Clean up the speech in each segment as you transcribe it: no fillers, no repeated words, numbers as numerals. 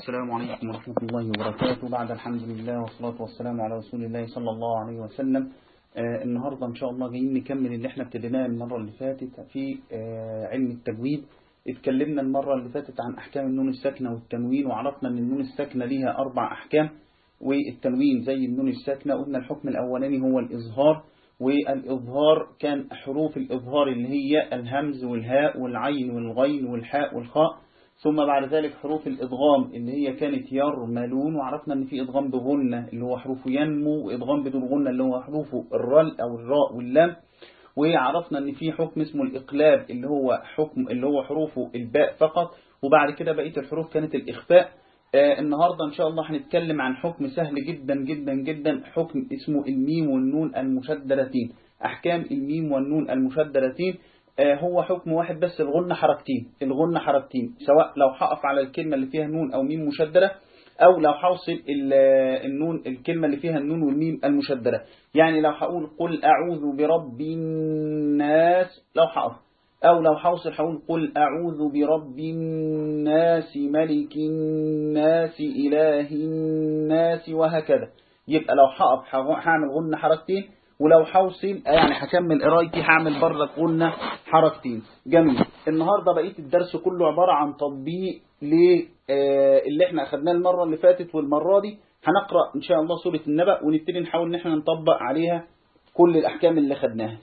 السلام عليكم ورحمة الله وبركاته. بعد الحمد لله والصلاة والسلام على رسول الله صلى الله عليه وسلم. النهاردة إن شاء الله جايين نكمل اللي احنا ابتديناه المرة اللي فاتت في علم التجويد. اتكلمنا المرة اللي فاتت عن أحكام النون الساكنة والتنوين، وعرفنا أن النون الساكنة ليها 4 أحكام، والتنوين زي النون الساكنة. قلنا الحكم الأولاني هو الإظهار، والإظهار كان حروف الإظهار اللي هي الهمز والهاء والعين والغين والحاء والخاء، ثم بعد ذلك حروف الإدغام اللي هي كانت يرملون، وعرفنا أن في إدغام بغنة اللي هو حروف ينمو، وإدغام بدون غنة اللي هو حروف الرل أو الراء واللام، وعرفنا أن في حكم اسمه الإقلاب اللي هو حكم اللي هو حروفه الباء فقط، وبعد كده بقية الحروف كانت الإخفاء. النهاردة إن شاء الله هنتكلم عن حكم سهل جدا جدا جدا، حكم اسمه الميم والنون المشددتين. أحكام الميم والنون المشددتين هو حكم واحد بس، الغنة حركتين، سواء لو هقف على الكلمة اللي فيها نون أو ميم مشددة، أو لو هوصل النون الكلمة اللي فيها النون والميم المشددة. يعني لو هقول قل أعوذ برب الناس لو هقف، أو لو هوصل هقول قل أعوذ برب الناس ملك الناس إله الناس، وهكذا. يبقى لو هقف هعمل غنة حركتين، ولو هوصل يعني هكمل قرايتي هعمل برضك غنة حركتين. جميل. النهارده بقيت الدرس كله عبارة عن تطبيق اللي احنا اخدناه المرة اللي فاتت، والمرة دي هنقرأ ان شاء الله سورة النبأ، ونبتدي نحاول ان احنا نطبق عليها كل الأحكام اللي خدناها.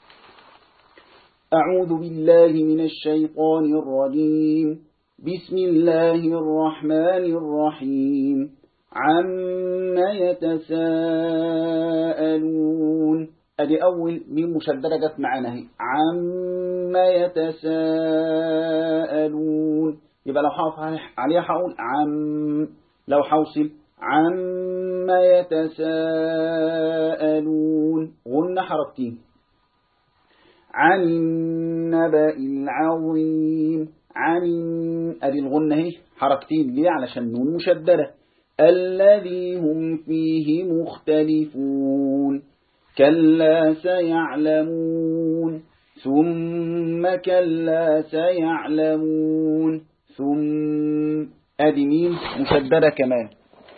أعوذ بالله من الشيطان الرجيم. بسم الله الرحمن الرحيم. عما يتساءلون. ادي اول ميم مشدده جت معانا اهي، عما يتساءلون. يبقى لو هقف عليها هقول عم، لو هوصل عما يتساءلون غنة حركتين. عن النبأ العظيم. ادي الغنة اهي حركتين، ليه؟ علشان نون مشدده. الذي هم فيه مختلفون. كلا سيعلمون. ثم كلا سيعلمون. ثم ادي ميم مشدده كمان.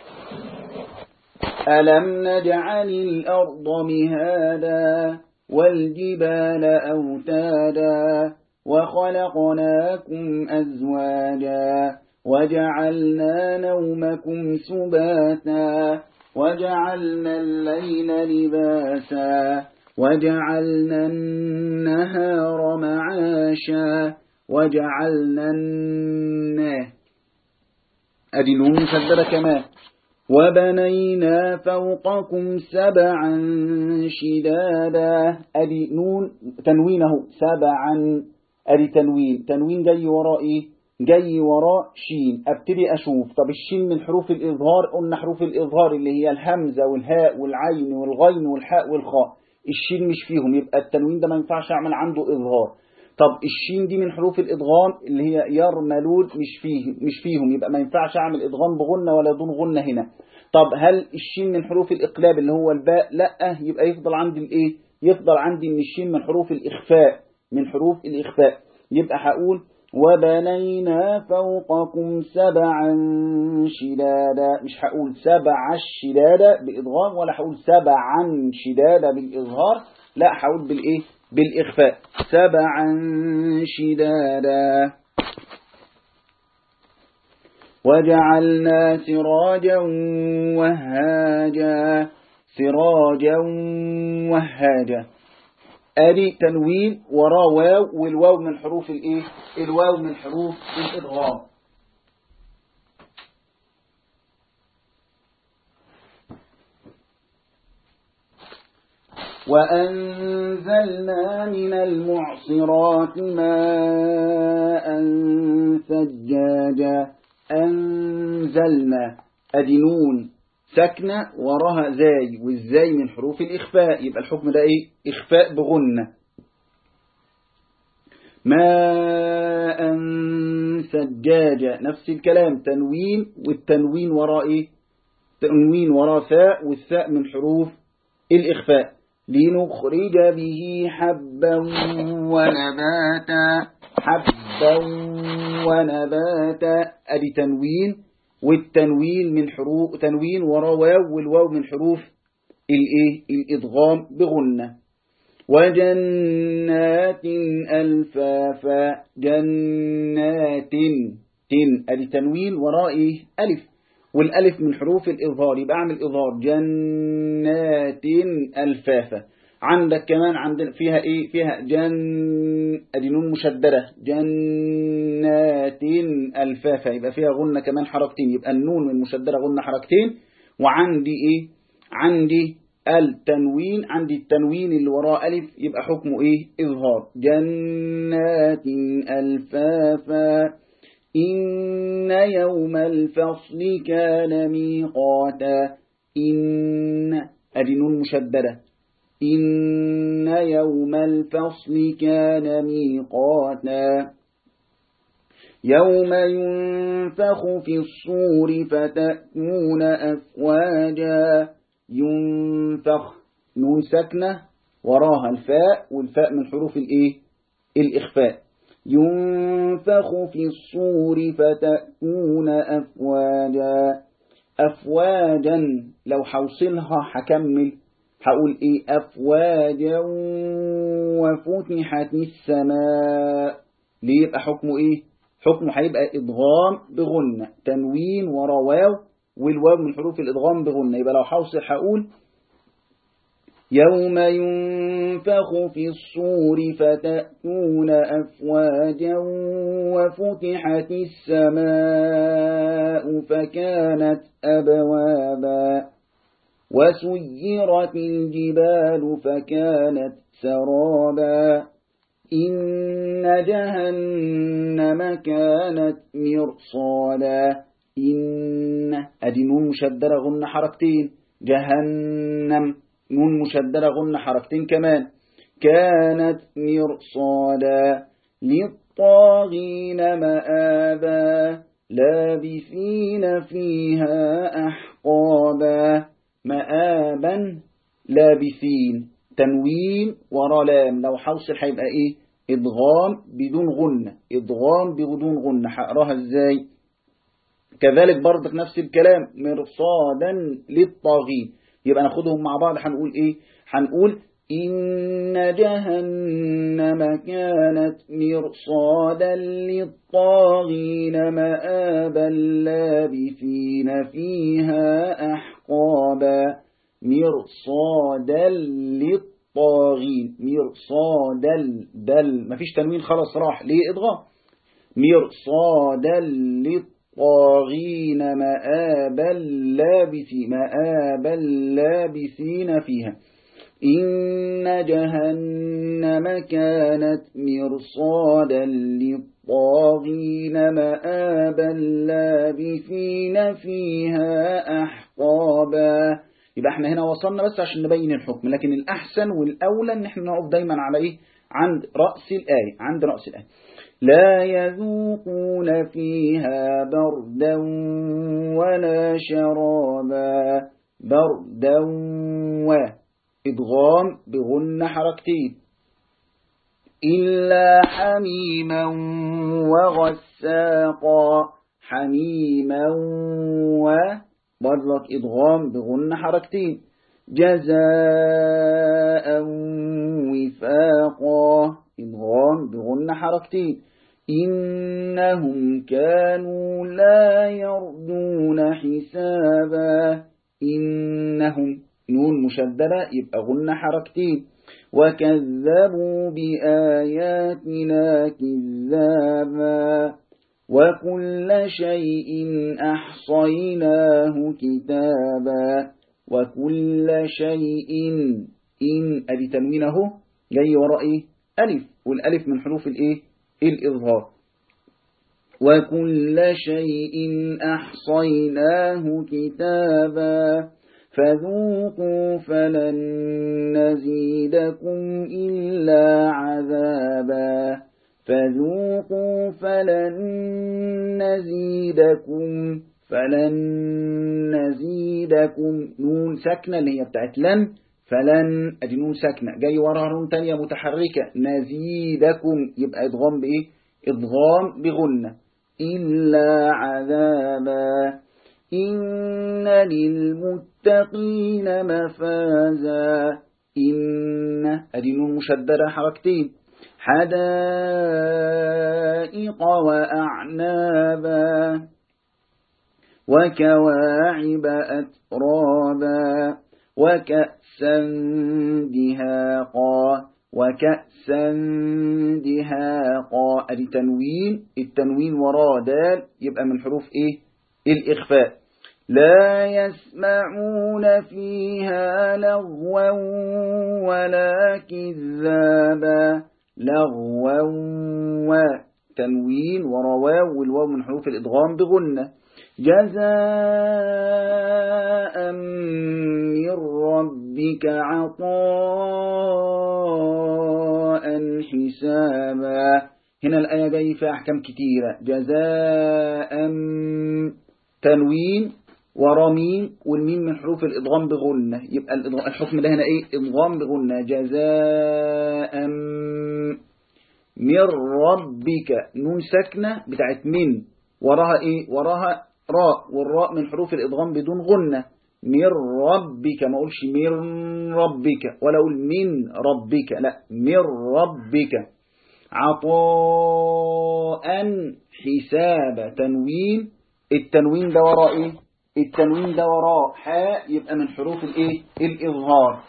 ألم نجعل الأرض مهادا والجبال أوتادا وخلقناكم أزواجا وجعلنا نومكم سباتا وجعلنا الليل لباسا وجعلنا النهار معاشا وجعلنا ادي نون مشدده كمان. وبنينا فوقكم 7 شدادا. ادي نون تنوينه 7. ادي تنوين جاي وراء ايه؟ جاي وراء شين. ابتدي اشوف طب الشين من حروف الاظهار، قلنا حروف الاظهار اللي هي الهمزه والهاء والعين والغين والحاء والخاء، الشين مش فيهم، يبقى التنوين ده ما ينفعش اعمل عنده اظهار. طب الشين دي من حروف الادغام اللي هي يرملون، مش فيهم، يبقى ما ينفعش اعمل ادغام بغنه ولا دون غنه هنا. طب هل الشين من حروف الاقلاب اللي هو الباء؟ لا، يبقى يفضل عندي الايه؟ يفضل عندي ان الشين من حروف الاخفاء، يبقى هقول وبنينا فوقكم 7 شدادا. مش هقول 7 الشدادا بإدغام، ولا هقول 7 شدادا بالإظهار، لا هقول بالإيه؟ بالإخفاء. 7 شدادا. وجعلنا سراجا وهاجا. ادي تنوين وراه واو، والواو من حروف الايه؟ الواو من حروف الادغام. وأنزلنا من المعصرات ماء ثجاجا. أنزلنا ادي نون ساكنة وراها زاي، والزاي من حروف الإخفاء، يبقى الحكم ده إيه؟ إخفاء بغنة. ماء ثجاجا نفس الكلام، تنوين، والتنوين وراء إيه؟ تنوين وراء فاء، والثاء من حروف الإخفاء. لنخرج به حبا ونباتا. حبا ونباتا ادي تنوين والتنوين من حروف تنوين ورا واو، والواو من حروف الايه الادغام بغنة. وجنات ألفافا، جنات تن ادي تنوين وراء ايه الف، والالف من حروف الاظهار يبقى اعمل اظهار جنات الفافا. عندك كمان عندنا فيها ايه فيها ادي نون مشدده جنات الفافا يبقى فيها غنة كمان حركتين، يبقى النون المشدده غنة حركتين. وعندي ايه عندي التنوين، عندي التنوين اللي وراه ألف يبقى حكمه إيه إظهار جنات ألفافا. إن يوم الفصل كان ميقاتا، إن أدي نون مشددة إن يوم الفصل كان ميقاتا. يوم ينفخ في الصور فتأتون أفواجا، ينفخ نون ساكنة وراها الفاء، والفاء من حروف الايه الإخفاء. ينفخ في الصور فتأتون أفواجا، أفواجا لو حوصلها حكمل هقول ايه أفواجا وفتحت السماء. ليه يبقى حكمه ايه حكمه هيبقى إدغام بغنة، تنوين ورا واو، والواو من حروف الإدغام بغنة. يبقى لو حوصل هقول يوم ينفخ في الصور فتأتون أفواجا وفتحت السماء فكانت أبوابا، وسيرت الجبال فكانت سرابا. إن جهنم كانت مرصادا، إن أدي نون مشددة غنة حركتين، جهنم نون مشددة غنة حركتين كمان، كانت مرصادا للطاغين مآبا، لابثين فيها أحقابا. مآبا لابثين تنوين ورا لام، لو حوصل هيبقى ايه ادغام بدون غنة، ادغام بدون غنة. هقراها ازاي كذلك برضك نفس الكلام مرصادا للطاغين. يبقى ناخدهم مع بعض هنقول ايه هنقول إن جهنم كانت مرصادا للطاغين مآبا لابثين فيها أحقابا. مرصادا للطاغين، مرصادا دل مفيش تنوين خلاص راح ليه إضغام. مرصادا للطاغين مآبا لابثين فيها. إن جهنم كانت مرصادا للطاغين مآبا لابثين فيها أحقابا. يبقى احنا هنا وصلنا بس عشان نبين الحكم، لكن الأحسن والأولى ان احنا نقف دايما على ايه عند رأس الآية، عند رأس الآية. لا يذوقون فيها بردا ولا شرابا، بردا إدغام بغن حركتين، إلا حميما وغساقا، حميما برضك إدغام بغن حركتين، جزاء وفاقا إدغام بغن حركتين. إنهم كانوا لا يرجون حسابا، إنهم نون مشددة يبقى غن حركتين. وكذبوا بآياتنا كذابا، وكل شيء أحصيناه كتابا. وكل شيء إن أدي تنوينه جاي ورائه ألف، والألف من حروف الإيه الإظهار. وكل شيء أحصيناه كتابا فذوقوا فلن نزيدكم إلا عذابا. فذوقوا فلن نزيدكم نون ساكنة اللي هي بتاعت لن، فلن ادي نون ساكنة جاي وراها نون تانية متحركة نزيدكم يبقى ادغام بايه ادغام بغنة. إلا عذابا، إن للمتقين مفازا. إن أدي نون مشددة حركتين. حدائق وأعنابا وكواعب أترابا وكأسا دهاقا. وكأسا دهاقا أدي تنوين، التنوين وراه دال يبقى من حروف إيه؟ الإخفاء. لا يسمعون فيها لغوا ولا كذابا. لغوا وتنوين ورواو، والواو من حروف الإدغام بغنة. جزاء من ربك عطاء حسابا. هنا الآية جاي فيها أحكام كتيرة. جزاء تنوين ورميم، والميم من حروف الإدغام بغنة، يبقى الحكم ده هنا إيه؟ إدغام بغنة. جزاء من ربك، نون ساكنة بتاعت من، وراها إيه؟ وراها راء، والراء من حروف الإدغام بدون غنة. من ربك، ما أقولش من ربك ولا أقول من ربك، لا من ربك. عطاء حساب تنوين، التنوين ده وراء إيه؟ التنوين ده وراء حاء، يبقى من حروف الإيه؟ الإظهار.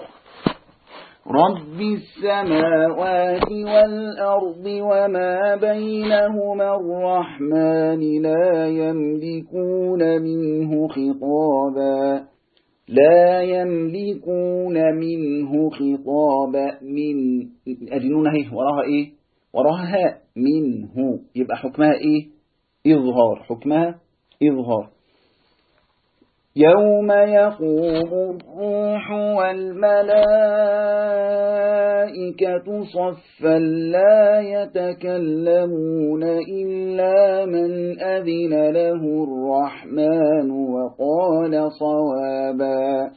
رب السماوات والأرض وما بينهما الرحمن لا يملكون منه خطابا. لا يملكون منه خطابا. من أدنون اهي وراها إيه؟ وراها هاء. منه يبقى حكمها إيه؟ إظهار. حكمها إظهار. يوم يقوم الروح والملائكة صفا لا يتكلمون إلا من أذن له الرحمن وقال صوابا.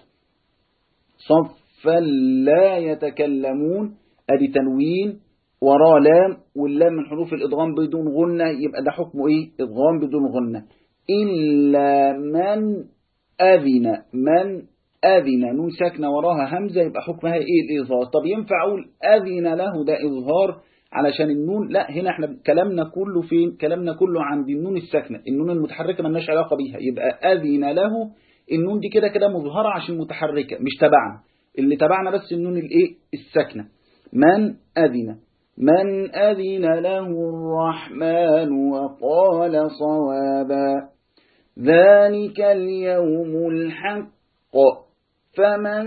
صفا لا يتكلمون أدي تنوين ورا لام، واللام من حروف الإدغام بدون غنة، يبقى ده حكمه إيه؟ إدغام بدون غنة. إلا من أذن. من أذن نون ساكنة وراها همزة، يبقى حكمها إيه؟ الإظهار. طب ينفع أقول أذن له ده إظهار علشان النون؟ لا، هنا احنا كلامنا كله فين؟ كلامنا كله عند النون الساكنة، النون المتحركة ملناش علاقة بيها. يبقى أذن له، النون دي كده كده مظهرة عشان متحركة، مش تبعنا. اللي تبعنا بس النون الإيه؟ الساكنة. من أذن. من أذن له الرحمن وقال صوابا. ذلك اليوم الحق فمن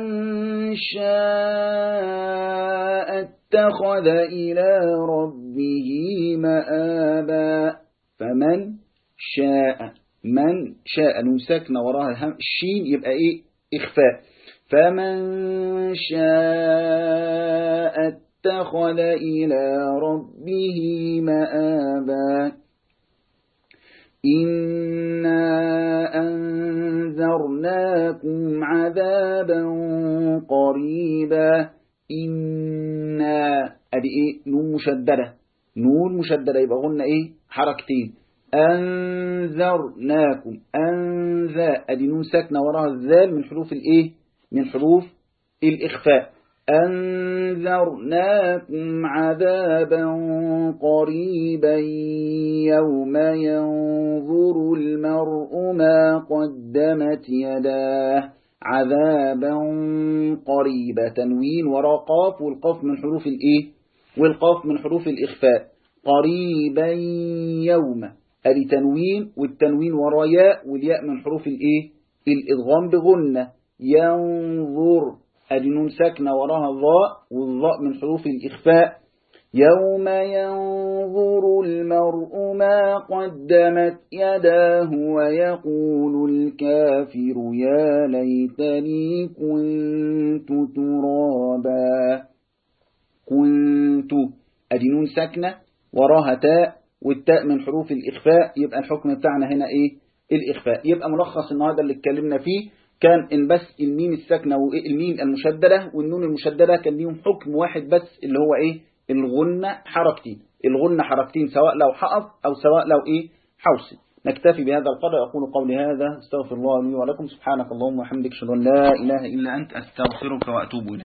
شاء اتخذ إلى ربه مآبا. فمن شاء، من شاء نون ساكنة وراها الشين، يبقى إيه؟ إخفاء. فمن شاء اتخذ إلى ربه مآبا. إنا أنذرناكم عذابا قريبا. إنا أدي إيه؟ نون مشددة. نون مشددة يبقى قلنا إيه؟ حركتين. أنذرناكم. أنذا أدي نون ساكنة وراها الذال من حروف الإيه؟ من حروف الإخفاء. أنذرناكم عذابا قريبا يوم ينظر المرء ما قدمت يداه. عذابا قريبا تنوين وراء قاف، والقاف من حروف الإيه؟ والقاف من حروف الإخفاء. قريبا يوم أدي تنوين، والتنوين وراء ياء، والياء من حروف الإيه؟ الإدغام بغنة. ينظر أدي نون ساكنة وراها الضاء، والضاء من حروف الإخفاء. يوم ينظر المرء ما قدمت يداه ويقول الكافر يا ليتني كنت ترابا. كنت أدي نون ساكنة وراها تاء، والتاء من حروف الإخفاء، يبقى الحكم بتاعنا هنا إيه؟ الإخفاء. يبقى ملخص النهاردة اللي اتكلمنا فيه كان إن بس الميم الساكنة والميم المشددة والنون المشددة كان ليهم حكم واحد بس، اللي هو إيه؟ الغنة حركتين. الغنة حركتين سواء لو حقف أو سواء لو إيه؟ حوصل. نكتفي بهذا القدر. أقول قولي هذا، استغفر الله لي ولكم، سبحانك اللهم وبحمدك، أشهد أن لا إله إلا أنت، أستغفرك وأتوب إليك.